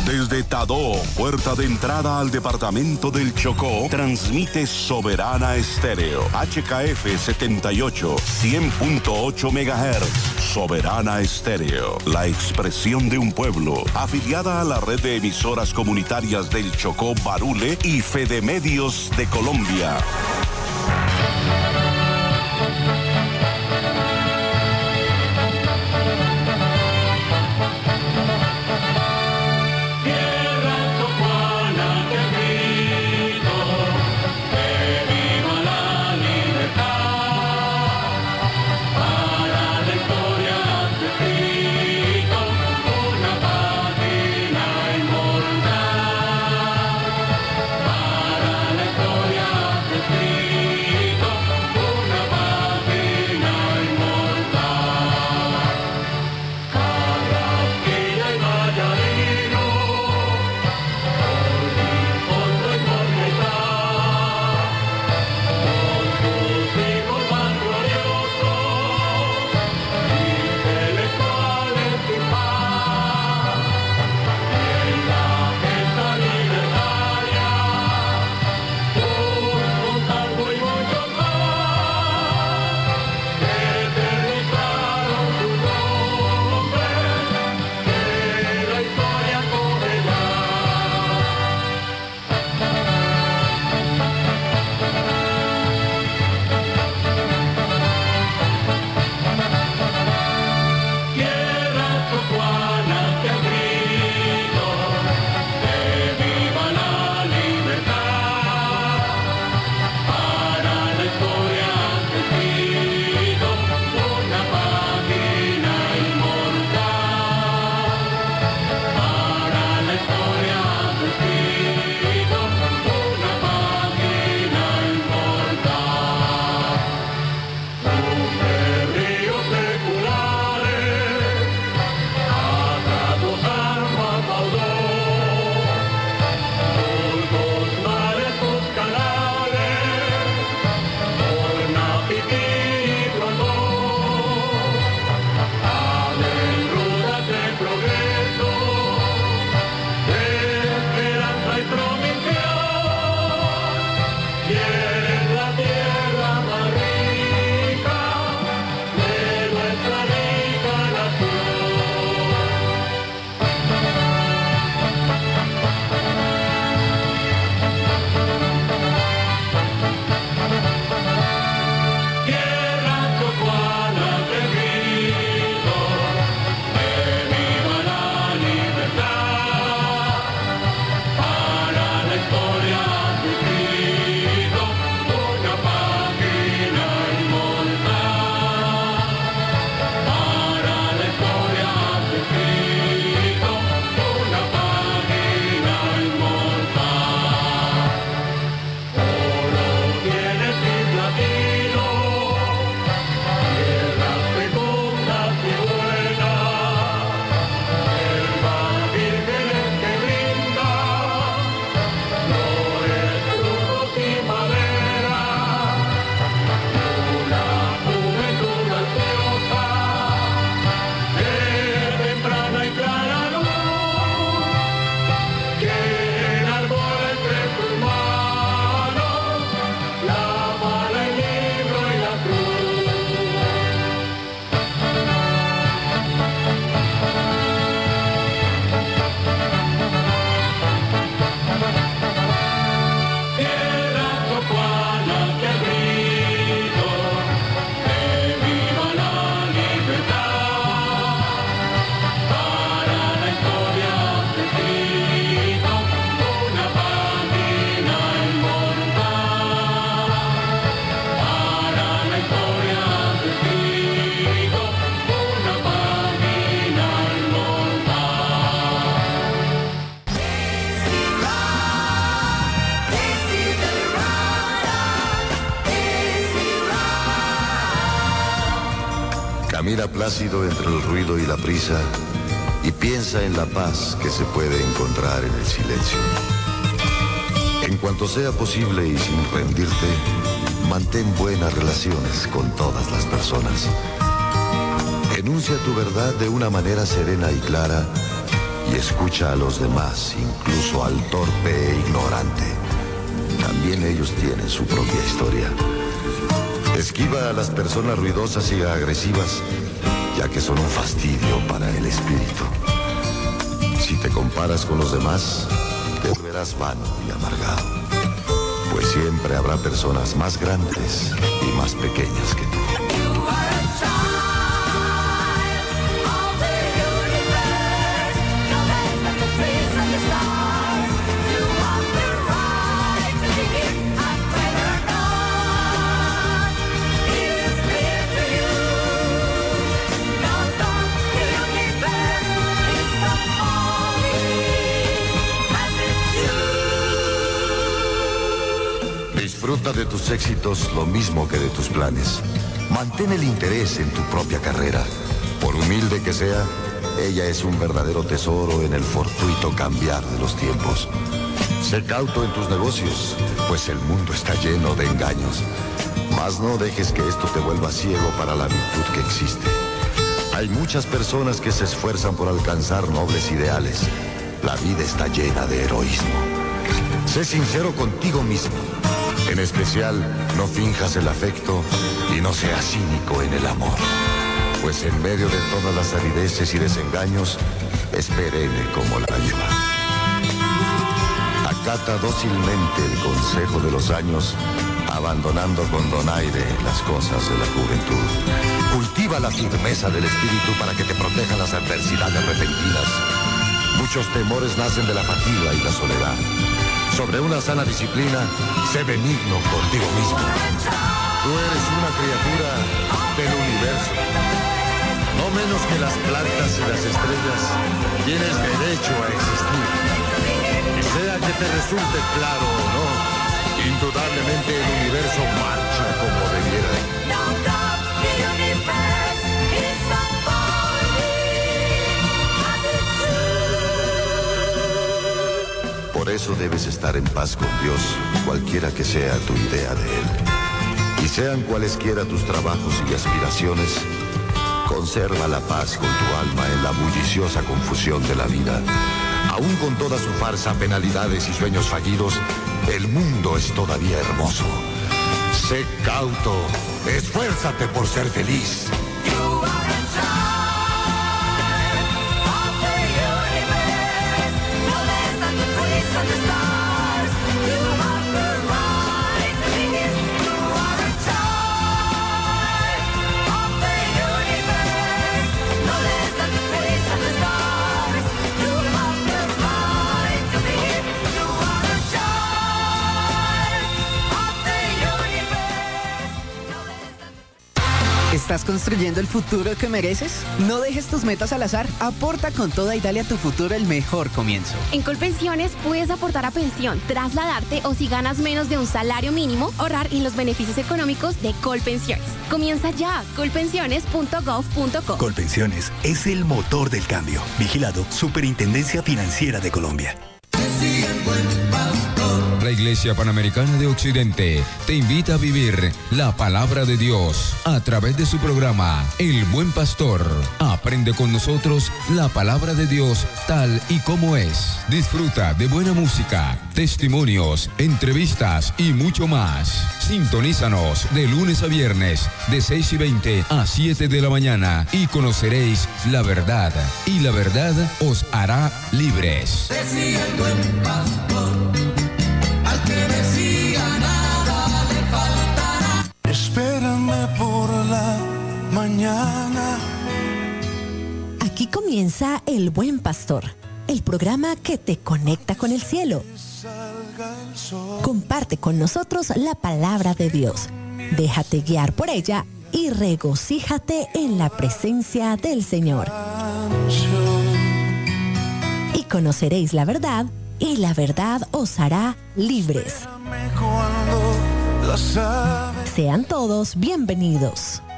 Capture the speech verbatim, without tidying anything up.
Desde Tadó, puerta de entrada al departamento del Chocó, transmite Soberana Estéreo. H K F setenta y ocho, cien punto ocho megahertz. Soberana Estéreo, la expresión de un pueblo. Afiliada a la red de emisoras comunitarias del Chocó, Barule y Fedemedios de Colombia. Camina plácido entre el ruido y la prisa y piensa en la paz que se puede encontrar en el silencio. En cuanto sea posible y sin rendirte, mantén buenas relaciones con todas las personas. Enuncia tu verdad de una manera serena y clara y escucha a los demás, incluso al torpe e ignorante. También ellos tienen su propia historia. Esquiva a las personas ruidosas y agresivas, ya que son un fastidio para el espíritu. Si te comparas con los demás, te volverás vano y amargado, pues siempre habrá personas más grandes y más pequeñas que tú. Disfruta de tus éxitos lo mismo que de tus planes. Mantén el interés en tu propia carrera. Por humilde que sea, ella es un verdadero tesoro en el fortuito cambiar de los tiempos. Sé cauto en tus negocios, pues el mundo está lleno de engaños. Mas no dejes que esto te vuelva ciego para la virtud que existe. Hay muchas personas que se esfuerzan por alcanzar nobles ideales. La vida está llena de heroísmo. Sé sincero contigo mismo. En especial, no finjas el afecto y no seas cínico en el amor. Pues en medio de todas las arideces y desengaños, es perenne como la lleva. Acata dócilmente el consejo de los años, abandonando con donaire las cosas de la juventud. Cultiva la firmeza del espíritu para que te protejan las adversidades repentinas. Muchos temores nacen de la fatiga y la soledad. Sobre una sana disciplina, sé benigno contigo mismo. Tú eres una criatura del universo. No menos que las plantas y las estrellas, tienes derecho a existir. Y sea que te resulte claro o no, indudablemente el universo marcha como debiera. Por eso debes estar en paz con Dios, cualquiera que sea tu idea de Él. Y sean cualesquiera tus trabajos y aspiraciones, conserva la paz con tu alma en la bulliciosa confusión de la vida. Aún con toda su farsa, penalidades y sueños fallidos, el mundo es todavía hermoso. Sé cauto, esfuérzate por ser feliz. ¿Estás construyendo el futuro que mereces? No dejes tus metas al azar. Aporta con toda y dale a tu futuro el mejor comienzo. En Colpensiones puedes aportar a pensión, trasladarte o si ganas menos de un salario mínimo, ahorrar en los beneficios económicos de Colpensiones. Comienza ya, colpensiones punto gov punto co. Colpensiones es el motor del cambio. Vigilado, Superintendencia Financiera de Colombia. La Iglesia Panamericana de Occidente te invita a vivir la palabra de Dios a través de su programa El Buen Pastor. Aprende con nosotros la palabra de Dios tal y como es. Disfruta de buena música, testimonios, entrevistas y mucho más. Sintonízanos de lunes a viernes de seis y veinte a siete de la mañana y conoceréis la verdad. Y la verdad os hará libres. Decía el buen pastor, al que decía nada le faltará. Espérame por la mañana. Aquí comienza El Buen Pastor, el programa que te conecta con el cielo. Comparte con nosotros la palabra de Dios. Déjate guiar por ella y regocíjate en la presencia del Señor. Y conoceréis la verdad, y la verdad os hará libres. Sean todos bienvenidos.